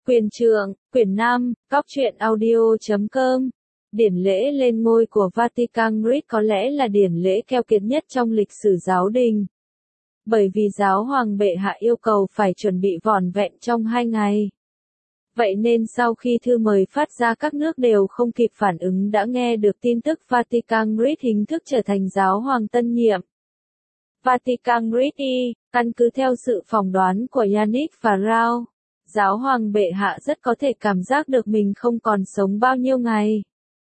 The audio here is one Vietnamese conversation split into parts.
Quyền trượng, quyển 5, Cóc truyện audio.com. Điển lễ lên ngôi của Vatican Rite có lẽ là điển lễ keo kiệt nhất trong lịch sử giáo đình. Bởi vì giáo hoàng bệ hạ yêu cầu phải chuẩn bị vỏn vẹn trong 2 ngày. Vậy nên sau khi thư mời phát ra các nước đều không kịp phản ứng đã nghe được tin tức Vatican Rite chính thức trở thành giáo hoàng tân nhiệm. Vatican Rite, căn cứ theo sự phỏng đoán của Yannick và Rao, giáo hoàng bệ hạ rất có thể cảm giác được mình không còn sống bao nhiêu ngày.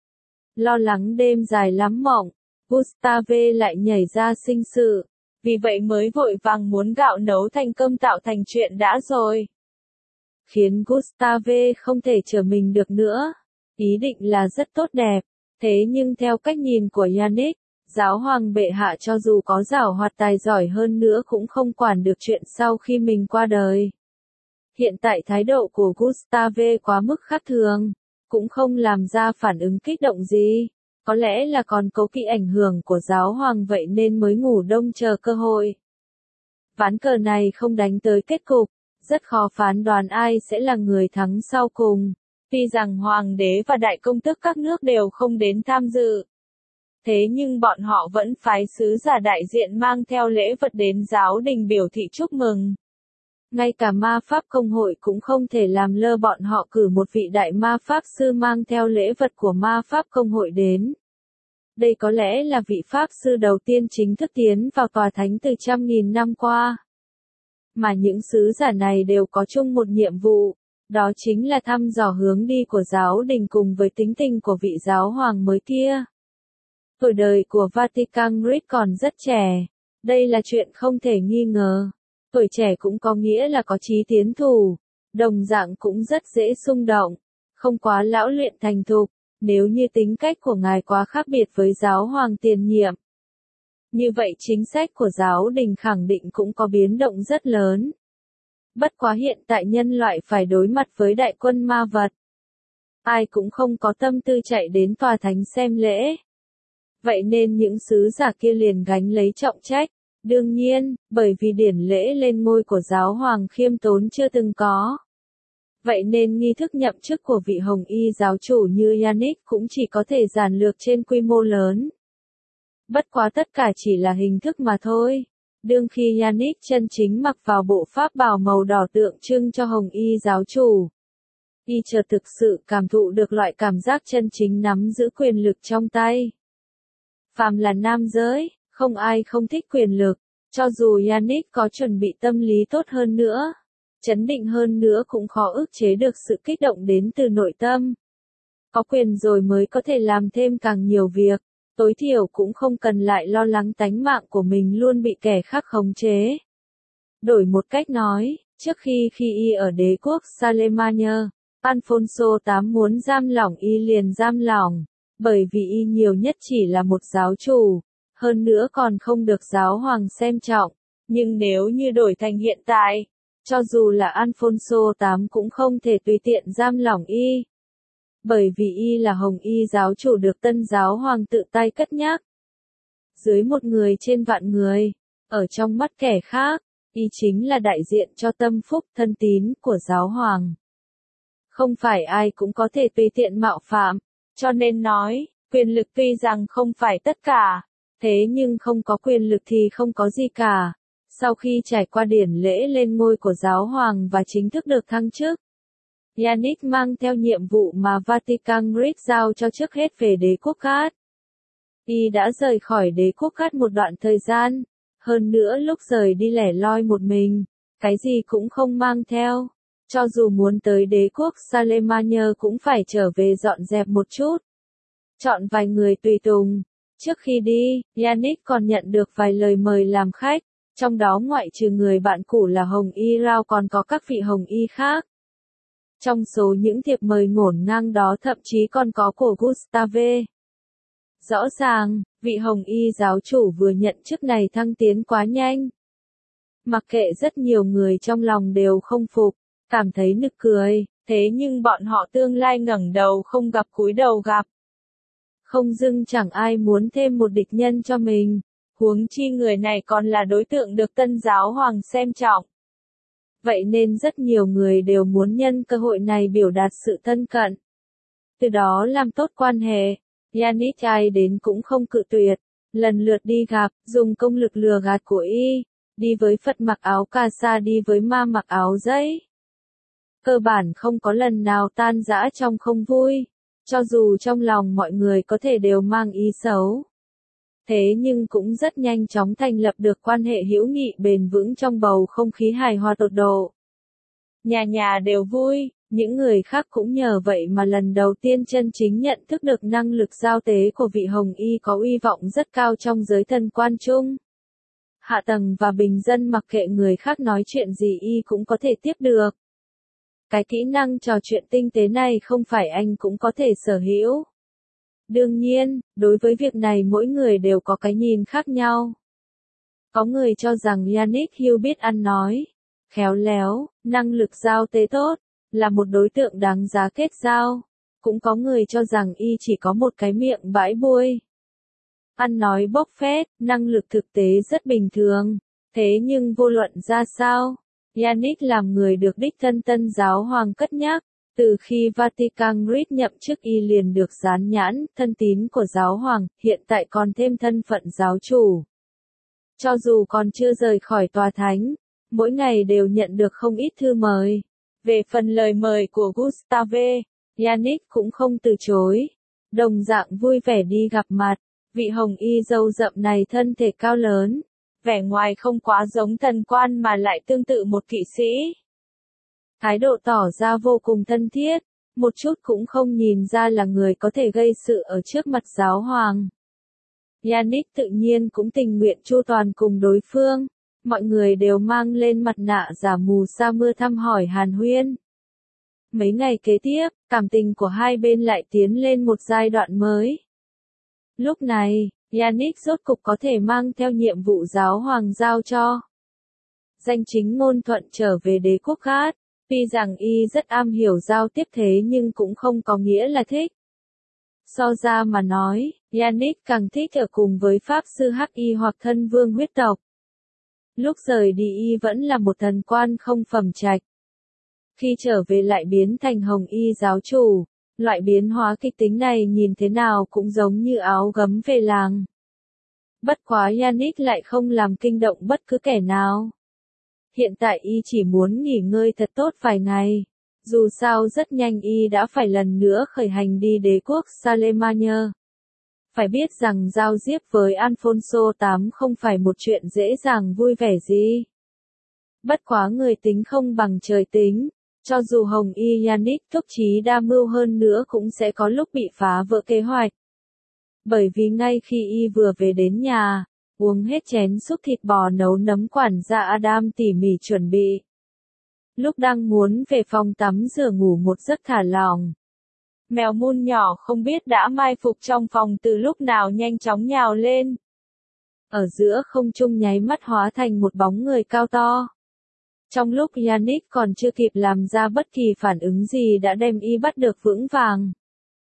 Lo lắng đêm dài lắm mộng, Gustave lại nhảy ra sinh sự, vì vậy mới vội vàng muốn gạo nấu thành cơm tạo thành chuyện đã rồi. Khiến Gustave không thể chờ mình được nữa. Ý định là rất tốt đẹp, thế nhưng theo cách nhìn của Yannick, giáo hoàng bệ hạ cho dù có giảo hoạt tài giỏi hơn nữa cũng không quản được chuyện sau khi mình qua đời. Hiện tại thái độ của Gustave quá mức khác thường, cũng không làm ra phản ứng kích động gì. Có lẽ là còn cố kỵ ảnh hưởng của giáo hoàng vậy nên mới ngủ đông chờ cơ hội. Ván cờ này không đánh tới kết cục, rất khó phán đoán ai sẽ là người thắng sau cùng. Tuy rằng hoàng đế và đại công tước các nước đều không đến tham dự. Thế nhưng bọn họ vẫn phái sứ giả đại diện mang theo lễ vật đến giáo đình biểu thị chúc mừng. Ngay cả ma pháp công hội cũng không thể làm lơ bọn họ cử một vị đại ma pháp sư mang theo lễ vật của ma pháp công hội đến. Đây có lẽ là vị pháp sư đầu tiên chính thức tiến vào tòa thánh từ trăm nghìn năm qua. Mà những sứ giả này đều có chung một nhiệm vụ, đó chính là thăm dò hướng đi của giáo đình cùng với tính tình của vị giáo hoàng mới kia. Tuổi đời của Vatican Rite còn rất trẻ, đây là chuyện không thể nghi ngờ. Tuổi trẻ cũng có nghĩa là có chí tiến thủ, đồng dạng cũng rất dễ xung động, không quá lão luyện thành thục, nếu như tính cách của ngài quá khác biệt với giáo hoàng tiền nhiệm. Như vậy chính sách của giáo đình khẳng định cũng có biến động rất lớn. Bất quá hiện tại nhân loại phải đối mặt với đại quân ma vật. Ai cũng không có tâm tư chạy đến tòa thánh xem lễ. Vậy nên những sứ giả kia liền gánh lấy trọng trách. Đương nhiên, bởi vì điển lễ lên ngôi của giáo hoàng khiêm tốn chưa từng có. Vậy nên nghi thức nhậm chức của vị hồng y giáo chủ như Yannick cũng chỉ có thể giản lược trên quy mô lớn. Bất quá tất cả chỉ là hình thức mà thôi. Đương khi Yannick chân chính mặc vào bộ pháp bào màu đỏ tượng trưng cho hồng y giáo chủ. Y chợt thực sự cảm thụ được loại cảm giác chân chính nắm giữ quyền lực trong tay. Phàm là nam giới, không ai không thích quyền lực, cho dù Yannick có chuẩn bị tâm lý tốt hơn nữa, chấn định hơn nữa cũng khó ức chế được sự kích động đến từ nội tâm. Có quyền rồi mới có thể làm thêm càng nhiều việc, tối thiểu cũng không cần lại lo lắng tánh mạng của mình luôn bị kẻ khác khống chế. Đổi một cách nói, trước khi y ở đế quốc Charlemagne, Alfonso VIII muốn giam lỏng y liền giam lỏng, bởi vì y nhiều nhất chỉ là một giáo chủ. Hơn nữa còn không được giáo hoàng xem trọng, nhưng nếu như đổi thành hiện tại, cho dù là Alfonso VIII cũng không thể tùy tiện giam lỏng y. Bởi vì y là hồng y giáo chủ được tân giáo hoàng tự tay cất nhắc. Dưới một người trên vạn người, ở trong mắt kẻ khác, y chính là đại diện cho tâm phúc thân tín của giáo hoàng. Không phải ai cũng có thể tùy tiện mạo phạm, cho nên nói, quyền lực tuy rằng không phải tất cả. Thế nhưng không có quyền lực thì không có gì cả. Sau khi trải qua điển lễ lên ngôi của giáo hoàng và chính thức được thăng chức, Yannick mang theo nhiệm vụ mà Vatican Rite giao cho trước hết về đế quốc Cát. Y đã rời khỏi đế quốc Cát một đoạn thời gian, hơn nữa lúc rời đi lẻ loi một mình, cái gì cũng không mang theo. Cho dù muốn tới đế quốc Charlemagne cũng phải trở về dọn dẹp một chút. Chọn vài người tùy tùng. Trước khi đi, Yannick còn nhận được vài lời mời làm khách, trong đó ngoại trừ người bạn cũ là Hồng Y Rao còn có các vị Hồng Y khác. Trong số những thiệp mời ngổn ngang đó thậm chí còn có của Gustave. Rõ ràng, vị Hồng Y giáo chủ vừa nhận chức này thăng tiến quá nhanh. Mặc kệ rất nhiều người trong lòng đều không phục, cảm thấy nực cười, thế nhưng bọn họ tương lai ngẩng đầu không gặp cúi đầu gặp. Không dưng chẳng ai muốn thêm một địch nhân cho mình, huống chi người này còn là đối tượng được tân giáo hoàng xem trọng. Vậy nên rất nhiều người đều muốn nhân cơ hội này biểu đạt sự thân cận. Từ đó làm tốt quan hệ. Yannick ai đến cũng không cự tuyệt, lần lượt đi gặp, dùng công lực lừa gạt của y, đi với Phật mặc áo cà sa, đi với ma mặc áo giấy. Cơ bản không có lần nào tan rã trong không vui, cho dù trong lòng mọi người có thể đều mang ý xấu. Thế nhưng cũng rất nhanh chóng thành lập được quan hệ hữu nghị bền vững trong bầu không khí hài hòa tột độ. Nhà nhà đều vui, những người khác cũng nhờ vậy mà lần đầu tiên chân chính nhận thức được năng lực giao tế của vị Hồng Y có uy vọng rất cao trong giới thần quan chung. Hạ tầng và bình dân mặc kệ người khác nói chuyện gì y cũng có thể tiếp được. Cái kỹ năng trò chuyện tinh tế này không phải anh cũng có thể sở hữu. Đương nhiên, đối với việc này mỗi người đều có cái nhìn khác nhau. Có người cho rằng Yannick Hill biết ăn nói, khéo léo, năng lực giao tế tốt, là một đối tượng đáng giá kết giao. Cũng có người cho rằng y chỉ có một cái miệng bãi bôi. Ăn nói bốc phét, năng lực thực tế rất bình thường. Thế nhưng vô luận ra sao, Yannick làm người được đích thân Tân Giáo Hoàng cất nhắc. Từ khi Vatican Grid nhậm chức y liền được dán nhãn, thân tín của Giáo Hoàng, hiện tại còn thêm thân phận giáo chủ. Cho dù còn chưa rời khỏi tòa thánh, mỗi ngày đều nhận được không ít thư mời. Về phần lời mời của Gustave, Yannick cũng không từ chối. Đồng dạng vui vẻ đi gặp mặt, vị Hồng Y râu rậm này thân thể cao lớn, vẻ ngoài không quá giống thần quan mà lại tương tự một kỵ sĩ. Thái độ tỏ ra vô cùng thân thiết, một chút cũng không nhìn ra là người có thể gây sự ở trước mặt giáo hoàng. Yannick tự nhiên cũng tình nguyện chu toàn cùng đối phương, mọi người đều mang lên mặt nạ giả mù sa mưa thăm hỏi hàn huyên. Mấy ngày kế tiếp, cảm tình của hai bên lại tiến lên một giai đoạn mới. Lúc này, Yannick rốt cục có thể mang theo nhiệm vụ giáo hoàng giao cho. Danh chính ngôn thuận trở về đế quốc Gát. Tuy rằng y rất am hiểu giao tiếp thế nhưng cũng không có nghĩa là thích. So ra mà nói, Yannick càng thích ở cùng với Pháp sư Hắc Y hoặc thân vương huyết tộc. Lúc rời đi y vẫn là một thần quan không phẩm trạch. Khi trở về lại biến thành Hồng Y giáo chủ, loại biến hóa kịch tính này nhìn thế nào cũng giống như áo gấm về làng. Bất quá Yannick lại không làm kinh động bất cứ kẻ nào. Hiện tại y chỉ muốn nghỉ ngơi thật tốt vài ngày. Dù sao rất nhanh y đã phải lần nữa khởi hành đi đế quốc Charlemagne. Phải biết rằng giao diếp với Alfonso VIII không phải một chuyện dễ dàng vui vẻ gì. Bất quá người tính không bằng trời tính, cho dù Hồng Y Yannick thúc trí đa mưu hơn nữa cũng sẽ có lúc bị phá vỡ kế hoạch. Bởi vì ngay khi y vừa về đến nhà, uống hết chén súp thịt bò nấu nấm quản gia Adam tỉ mỉ chuẩn bị. Lúc đang muốn về phòng tắm rửa ngủ một giấc thả lỏng. Mèo mun nhỏ không biết đã mai phục trong phòng từ lúc nào nhanh chóng nhào lên. Ở giữa không trung nháy mắt hóa thành một bóng người cao to. Trong lúc Yannick còn chưa kịp làm ra bất kỳ phản ứng gì đã đem y bắt được vững vàng.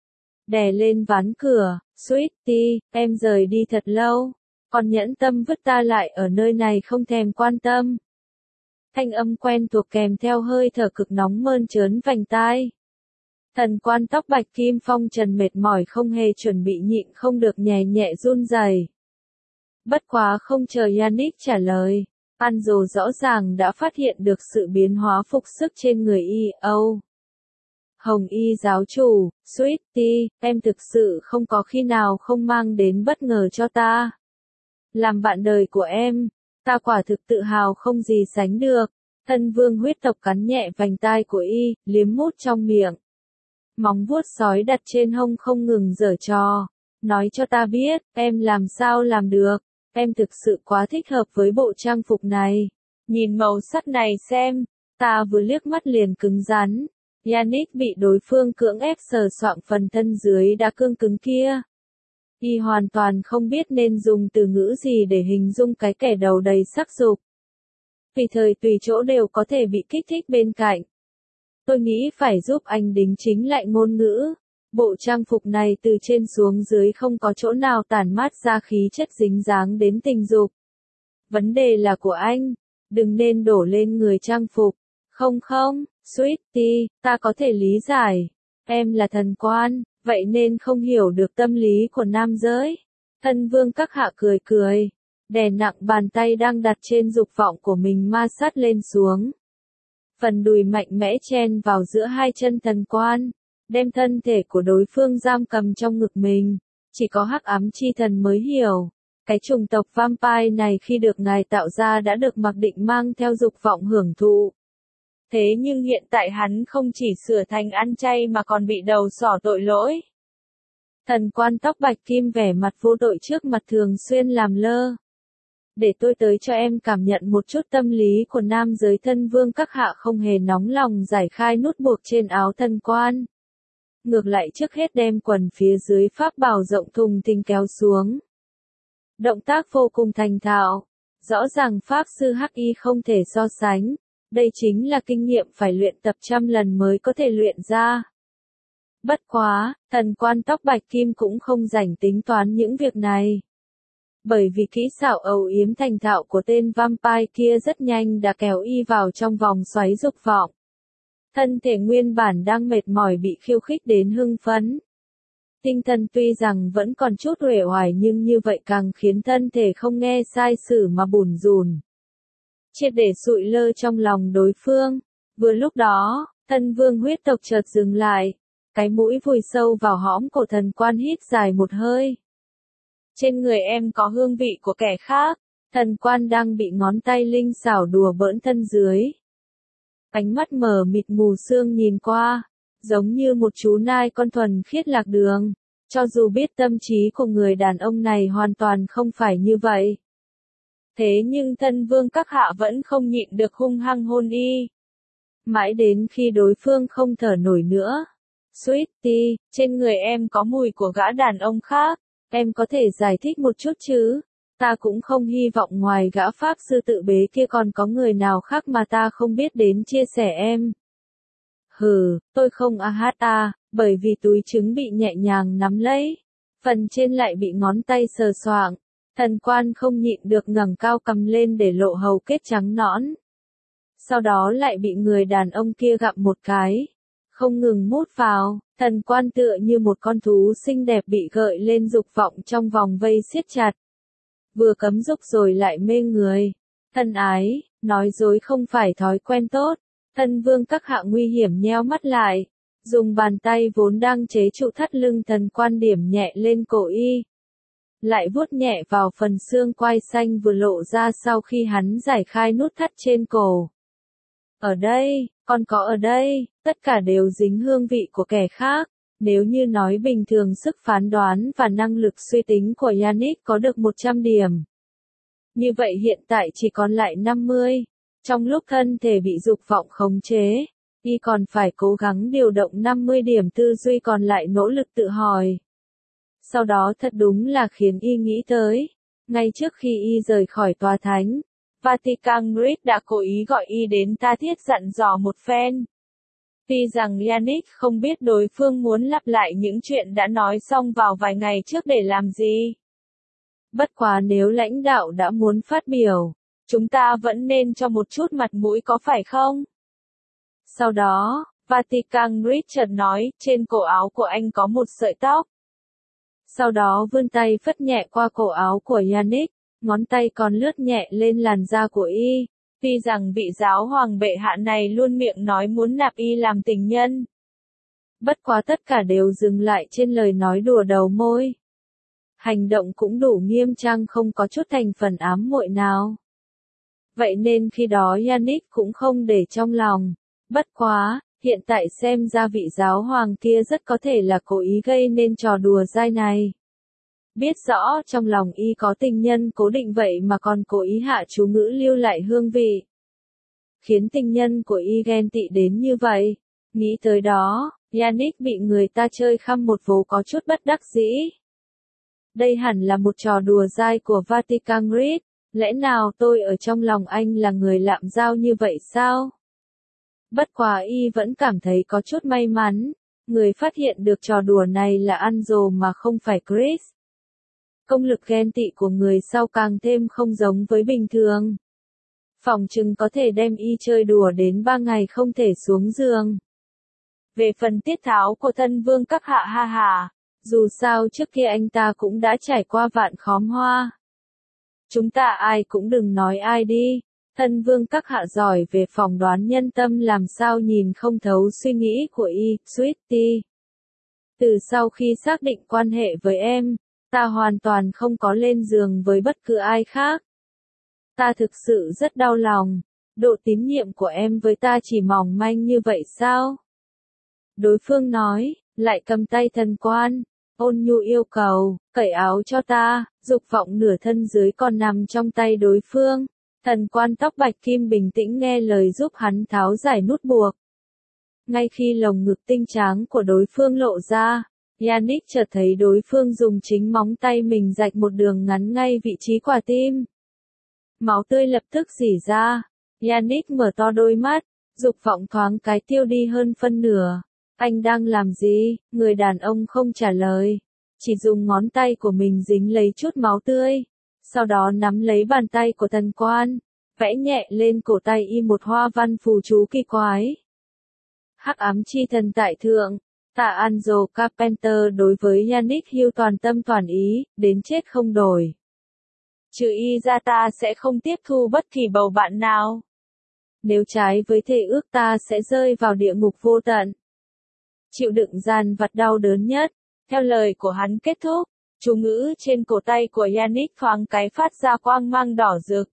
Đè lên ván cửa, Sweetie, em rời đi thật lâu. Còn nhẫn tâm vứt ta lại ở nơi này không thèm quan tâm. Thanh âm quen thuộc kèm theo hơi thở cực nóng mơn trớn vành tai. Thần quan tóc bạch kim phong trần mệt mỏi không hề chuẩn bị nhịn không được nhẹ nhẹ run rẩy. Bất quá không chờ Yannick trả lời, Anzo rõ ràng đã phát hiện được sự biến hóa phục sức trên người y. Hồng Y giáo chủ, Sweetie, em thực sự không có khi nào không mang đến bất ngờ cho ta. Làm bạn đời của em, ta quả thực tự hào không gì sánh được. Thân vương huyết tộc cắn nhẹ vành tai của y, liếm mút trong miệng. Móng vuốt sói đặt trên hông không ngừng giở trò. Nói cho ta biết, em làm sao làm được. Em thực sự quá thích hợp với bộ trang phục này. Nhìn màu sắc này xem, ta vừa liếc mắt liền cứng rắn. Yannick bị đối phương cưỡng ép sờ soạng phần thân dưới đã cương cứng kia. Y hoàn toàn không biết nên dùng từ ngữ gì để hình dung cái kẻ đầu đầy sắc dục. Tùy thời tùy chỗ đều có thể bị kích thích bên cạnh. Tôi nghĩ phải giúp anh đính chính lại ngôn ngữ. Bộ trang phục này từ trên xuống dưới không có chỗ nào tản mát ra khí chất dính dáng đến tình dục. Vấn đề là của anh, đừng nên đổ lên người trang phục. Không không, Sweetie, ta có thể lý giải. Em là thần quan, vậy nên không hiểu được tâm lý của nam giới. Thân vương các hạ cười cười, đè nặng bàn tay đang đặt trên dục vọng của mình ma sát lên xuống. Phần đùi mạnh mẽ chen vào giữa hai chân thần quan, đem thân thể của đối phương giam cầm trong ngực mình. Chỉ có hắc ám chi thần mới hiểu, cái chủng tộc vampire này khi được ngài tạo ra đã được mặc định mang theo dục vọng hưởng thụ. Thế nhưng hiện tại hắn không chỉ sửa thành ăn chay mà còn bị đầu sỏ tội lỗi. Thần quan tóc bạch kim vẻ mặt vô tội trước mặt thường xuyên làm lơ. Để tôi tới cho em cảm nhận một chút tâm lý của nam giới. Thân vương các hạ không hề nóng lòng giải khai nút buộc trên áo thần quan. Ngược lại trước hết đem quần phía dưới pháp bào rộng thùng thình kéo xuống. Động tác vô cùng thành thạo. Rõ ràng pháp sư hắc y không thể so sánh. Đây chính là kinh nghiệm phải luyện tập trăm lần mới có thể luyện ra. Bất quá, thần quan tóc bạch kim cũng không rảnh tính toán những việc này. Bởi vì kỹ xảo âu yếm thành thạo của tên vampire kia rất nhanh đã kéo y vào trong vòng xoáy dục vọng. Thân thể nguyên bản đang mệt mỏi bị khiêu khích đến hưng phấn. Tinh thần tuy rằng vẫn còn chút uể oải nhưng như vậy càng khiến thân thể không nghe sai sử mà bủn rủn. Triệt để sụi lơ trong lòng đối phương. Vừa lúc đó, thân vương huyết tộc chợt dừng lại. Cái mũi vùi sâu vào hõm cổ thần quan hít dài một hơi. Trên người em có hương vị của kẻ khác. Thần quan đang bị ngón tay linh xảo đùa bỡn thân dưới. Ánh mắt mờ mịt mù sương nhìn qua, giống như một chú nai con thuần khiết lạc đường. Cho dù biết tâm trí của người đàn ông này hoàn toàn không phải như vậy. Thế nhưng thân vương các hạ vẫn không nhịn được hung hăng hôn y. Mãi đến khi đối phương không thở nổi nữa. Sweetie, trên người em có mùi của gã đàn ông khác. Em có thể giải thích một chút chứ? Ta cũng không hy vọng ngoài gã pháp sư tự bế kia còn có người nào khác mà ta không biết đến chia sẻ em. Hừ, tôi không bởi vì túi trứng bị nhẹ nhàng nắm lấy. Phần trên lại bị ngón tay sờ soạng. Thần quan không nhịn được ngẩng cao cầm lên để lộ hầu kết trắng nõn. Sau đó lại bị người đàn ông kia gặm một cái. Không ngừng mút vào, thần quan tựa như một con thú xinh đẹp bị gợi lên dục vọng trong vòng vây siết chặt. Vừa cấm dục rồi lại mê người. Thân ái, nói dối không phải thói quen tốt. Thân vương các hạ nguy hiểm nheo mắt lại. Dùng bàn tay vốn đang chế trụ thắt lưng thần quan điểm nhẹ lên cổ y. Lại vuốt nhẹ vào phần xương quai xanh vừa lộ ra sau khi hắn giải khai nút thắt trên cổ. Ở đây, còn có ở đây, tất cả đều dính hương vị của kẻ khác. Nếu như nói bình thường sức phán đoán và năng lực suy tính của Yannick có được 100 điểm. Như vậy hiện tại chỉ còn lại 50. Trong lúc thân thể bị dục vọng khống chế, y còn phải cố gắng điều động 50 điểm tư duy còn lại nỗ lực tự hỏi. Sau đó thật đúng là khiến y nghĩ tới. Ngay trước khi y rời khỏi tòa thánh, Vatican Grid đã cố ý gọi y đến tha thiết dặn dò một phen. Tuy rằng Yannick không biết đối phương muốn lặp lại những chuyện đã nói xong vào vài ngày trước để làm gì. Bất quá nếu lãnh đạo đã muốn phát biểu, chúng ta vẫn nên cho một chút mặt mũi có phải không? Sau đó, Vatican Grid chợt nói, trên cổ áo của anh có một sợi tóc. Sau đó vươn tay phất nhẹ qua cổ áo của Yannick, ngón tay còn lướt nhẹ lên làn da của y. Tuy rằng vị giáo hoàng bệ hạ này luôn miệng nói muốn nạp y làm tình nhân. Bất quá tất cả đều dừng lại trên lời nói đùa đầu môi. Hành động cũng đủ nghiêm trang không có chút thành phần ám muội nào. Vậy nên khi đó Yannick cũng không để trong lòng. Bất quá, hiện tại xem ra vị giáo hoàng kia rất có thể là cố ý gây nên trò đùa dai này. Biết rõ trong lòng y có tình nhân cố định vậy mà còn cố ý hạ chú ngữ lưu lại hương vị. Khiến tình nhân của y ghen tị đến như vậy. Nghĩ tới đó, Yannick bị người ta chơi khăm một vố có chút bất đắc dĩ. Đây hẳn là một trò đùa dai của Vatican Grid. Lẽ nào tôi ở trong lòng anh là người lạm giao như vậy sao? Bất quá y vẫn cảm thấy có chút may mắn. Người phát hiện được trò đùa này là Angelo mà không phải Chris. Công lực ghen tị của người sau càng thêm không giống với bình thường. Phỏng chừng có thể đem y chơi đùa đến 3 ngày không thể xuống giường. Về phần tiết tháo của thân vương các hạ ha hà, dù sao trước kia anh ta cũng đã trải qua vạn khóm hoa. Chúng ta ai cũng đừng nói ai đi, thân vương các hạ giỏi về phỏng đoán nhân tâm làm sao nhìn không thấu suy nghĩ của y, Sweetie. Từ sau khi xác định quan hệ với em, ta hoàn toàn không có lên giường với bất cứ ai khác. Ta thực sự rất đau lòng, độ tín nhiệm của em với ta chỉ mỏng manh như vậy sao? Đối phương nói, lại cầm tay Thần Quan, ôn nhu yêu cầu, cởi áo cho ta, dục vọng nửa thân dưới còn nằm trong tay đối phương. Thần Quan tóc bạch kim bình tĩnh nghe lời giúp hắn tháo giải nút buộc. Ngay khi lồng ngực tinh tráng của đối phương lộ ra, Yannick chợt thấy đối phương dùng chính móng tay mình rạch một đường ngắn ngay vị trí quả tim. Máu tươi lập tức rỉ ra, Yannick mở to đôi mắt, dục vọng thoáng cái tiêu đi hơn phân nửa. Anh đang làm gì? Người đàn ông không trả lời, chỉ dùng ngón tay của mình dính lấy chút máu tươi, sau đó nắm lấy bàn tay của Thần Quan, vẽ nhẹ lên cổ tay y một hoa văn phù chú kỳ quái. Hắc ám chi thần tại thượng, tạ Angelo Carpenter đối với Yannick Hill toàn tâm toàn ý, đến chết không đổi. Trừ y ra ta sẽ không tiếp thu bất kỳ bầu bạn nào. Nếu trái với thề ước ta sẽ rơi vào địa ngục vô tận. Chịu đựng gian vặt đau đớn nhất, theo lời của hắn kết thúc, chú ngữ trên cổ tay của Yannick thoáng cái phát ra quang mang đỏ rực.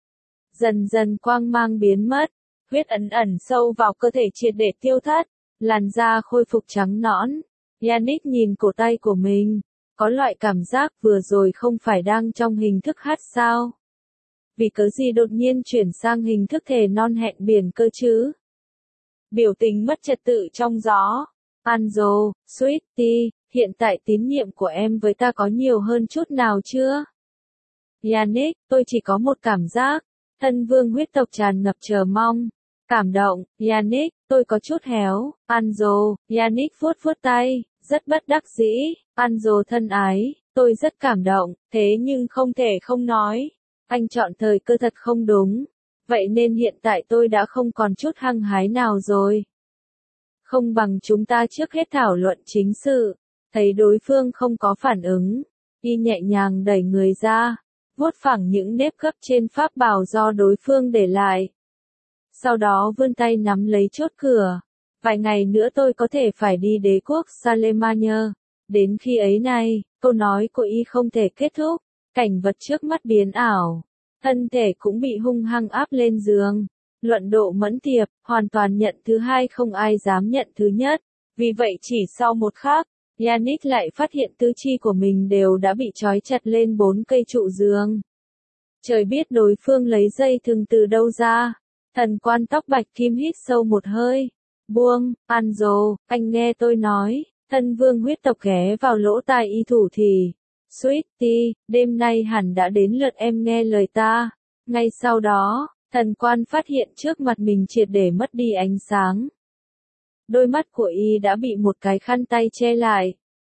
Dần dần quang mang biến mất, huyết ẩn sâu vào cơ thể triệt để tiêu thất, làn da khôi phục trắng nõn. Yannick nhìn cổ tay của mình, có loại cảm giác vừa rồi không phải đang trong hình thức hát sao? Vì cớ gì đột nhiên chuyển sang hình thức thề non hẹn biển cơ chứ? Biểu tình mất trật tự trong gió. Angelo, Sweetie, hiện tại tín nhiệm của em với ta có nhiều hơn chút nào chưa? Yannick, tôi chỉ có một cảm giác. Thân vương huyết tộc tràn ngập chờ mong. Cảm động, Yannick, tôi có chút héo. Angelo, Yannick vuốt vuốt tay, rất bất đắc dĩ. Angelo thân ái, tôi rất cảm động, thế nhưng không thể không nói. Anh chọn thời cơ thật không đúng. Vậy nên hiện tại tôi đã không còn chút hăng hái nào rồi. Không bằng chúng ta trước hết thảo luận chính sự. Thấy đối phương không có phản ứng, y nhẹ nhàng đẩy người ra, vuốt phẳng những nếp gấp trên pháp bào do đối phương để lại. Sau đó vươn tay nắm lấy chốt cửa. Vài ngày nữa tôi có thể phải đi đế quốc Salemania. Đến khi ấy này, câu nói của y không thể kết thúc. Cảnh vật trước mắt biến ảo. Thân thể cũng bị hung hăng áp lên giường. Luận độ mẫn tiệp, hoàn toàn nhận thứ hai không ai dám nhận thứ nhất. Vì vậy chỉ sau một khắc, Yannick lại phát hiện tứ chi của mình đều đã bị trói chặt lên 4 cây trụ giường. Trời biết đối phương lấy dây thừng từ đâu ra. Thần Quan tóc bạch kim hít sâu một hơi. Buông, Angelo, anh nghe tôi nói. Thân vương huyết tộc ghé vào lỗ tai y thủ thì. Sweetie, đêm nay hẳn đã đến lượt em nghe lời ta. Ngay sau đó, Thần Quan phát hiện trước mặt mình triệt để mất đi ánh sáng. Đôi mắt của y đã bị một cái khăn tay che lại.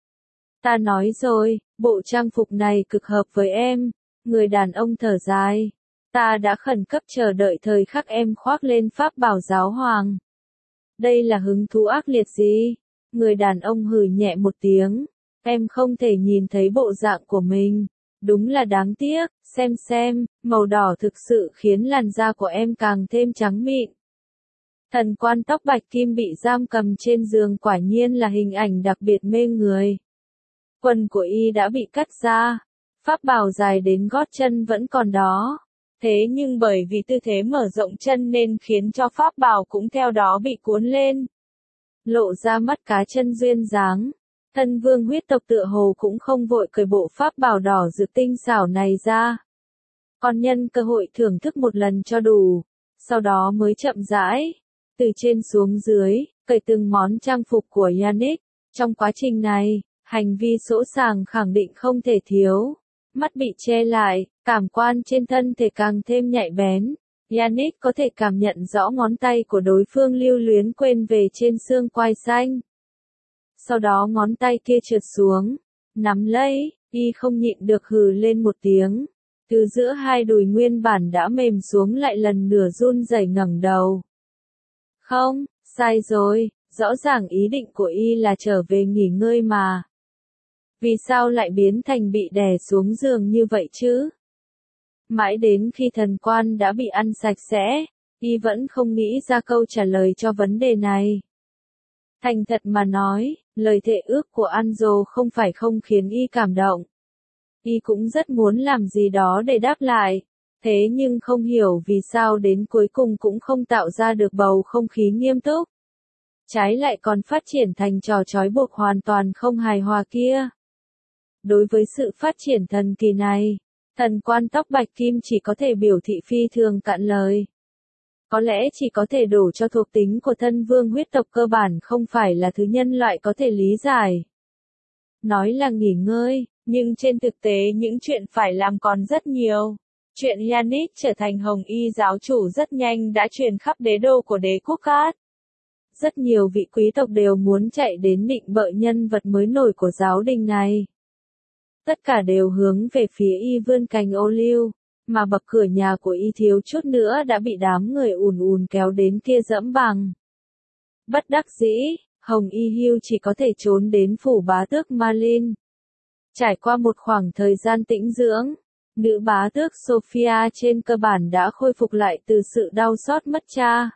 Ta nói rồi, bộ trang phục này cực hợp với em. Người đàn ông thở dài. Ta đã khẩn cấp chờ đợi thời khắc em khoác lên pháp bào giáo hoàng. Đây là hứng thú ác liệt gì? Người đàn ông hừ nhẹ một tiếng. Em không thể nhìn thấy bộ dạng của mình. Đúng là đáng tiếc, xem, màu đỏ thực sự khiến làn da của em càng thêm trắng mịn. Thần Quan tóc bạch kim bị giam cầm trên giường quả nhiên là hình ảnh đặc biệt mê người. Quần của y đã bị cắt ra, pháp bào dài đến gót chân vẫn còn đó. Thế nhưng bởi vì tư thế mở rộng chân nên khiến cho pháp bào cũng theo đó bị cuốn lên. Lộ ra mắt cá chân duyên dáng. Thân vương huyết tộc tựa hồ cũng không vội cởi bộ pháp bào đỏ rực tinh xảo này ra. Còn nhân cơ hội thưởng thức một lần cho đủ. Sau đó mới chậm rãi, từ trên xuống dưới, cởi từng món trang phục của Yannick. Trong quá trình này, hành vi sỗ sàng khẳng định không thể thiếu. Mắt bị che lại, cảm quan trên thân thể càng thêm nhạy bén. Yannick có thể cảm nhận rõ ngón tay của đối phương lưu luyến quên về trên xương quai xanh. Sau đó ngón tay kia trượt xuống, nắm lấy, y không nhịn được hừ lên một tiếng. Thứ giữa hai đùi nguyên bản đã mềm xuống lại lần nữa run rẩy ngẩng đầu. Không, sai rồi, rõ ràng ý định của y là trở về nghỉ ngơi mà. Vì sao lại biến thành bị đè xuống giường như vậy chứ? Mãi đến khi thần quan đã bị ăn sạch sẽ, y vẫn không nghĩ ra câu trả lời cho vấn đề này. Thành thật mà nói, lời thệ ước của Anjo không phải không khiến y cảm động. Y cũng rất muốn làm gì đó để đáp lại, thế nhưng không hiểu vì sao đến cuối cùng cũng không tạo ra được bầu không khí nghiêm túc. Trái lại còn phát triển thành trò trói buộc hoàn toàn không hài hòa kia. Đối với sự phát triển thần kỳ này, thần quan tóc bạch kim chỉ có thể biểu thị phi thường cạn lời. Có lẽ chỉ có thể đổ cho thuộc tính của thân vương huyết tộc cơ bản không phải là thứ nhân loại có thể lý giải. Nói là nghỉ ngơi, nhưng trên thực tế những chuyện phải làm còn rất nhiều. Chuyện Yannick trở thành Hồng Y giáo chủ rất nhanh đã truyền khắp đế đô của đế quốc Cát. Rất nhiều vị quý tộc đều muốn chạy đến nịnh bợ nhân vật mới nổi của giáo đình này. Tất cả đều hướng về phía y vươn cành ô liu, mà bậc cửa nhà của y thiếu chút nữa đã bị đám người ùn ùn kéo đến kia dẫm bằng. Bất đắc dĩ, Hồng Y Hưu chỉ có thể trốn đến phủ bá tước Malin. Trải qua một khoảng thời gian tĩnh dưỡng, nữ bá tước Sophia trên cơ bản đã khôi phục lại từ sự đau xót mất cha.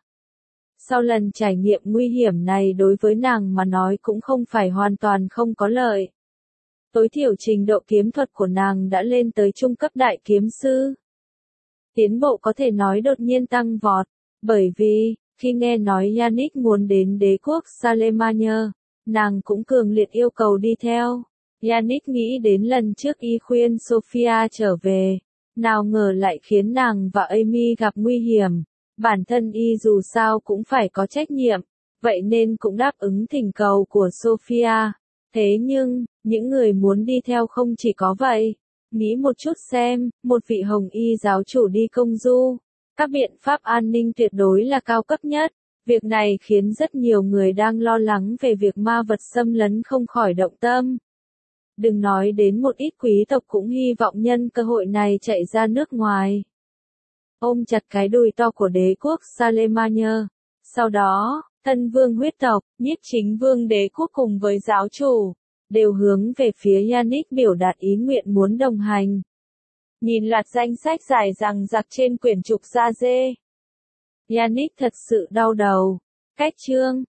Sau lần trải nghiệm nguy hiểm này đối với nàng mà nói cũng không phải hoàn toàn không có lợi. Tối thiểu trình độ kiếm thuật của nàng đã lên tới trung cấp đại kiếm sư. Tiến bộ có thể nói đột nhiên tăng vọt, bởi vì, khi nghe nói Yannick muốn đến đế quốc Salemania, nàng cũng cường liệt yêu cầu đi theo. Yannick nghĩ đến lần trước y khuyên Sophia trở về, nào ngờ lại khiến nàng và Amy gặp nguy hiểm. Bản thân y dù sao cũng phải có trách nhiệm, vậy nên cũng đáp ứng thỉnh cầu của Sophia. Thế nhưng, những người muốn đi theo không chỉ có vậy. Nghĩ một chút xem, một vị Hồng Y giáo chủ đi công du, các biện pháp an ninh tuyệt đối là cao cấp nhất. Việc này khiến rất nhiều người đang lo lắng về việc ma vật xâm lấn không khỏi động tâm. Đừng nói đến một ít quý tộc cũng hy vọng nhân cơ hội này chạy ra nước ngoài. Ôm chặt cái đùi to của đế quốc Salemania. Sau đó, thân vương huyết tộc, nhiếp chính vương đế quốc cùng với giáo chủ, đều hướng về phía Yannick biểu đạt ý nguyện muốn đồng hành. Nhìn loạt danh sách dài dằng dặc trên quyển trục da dê, Yannick thật sự đau đầu. Cách chương,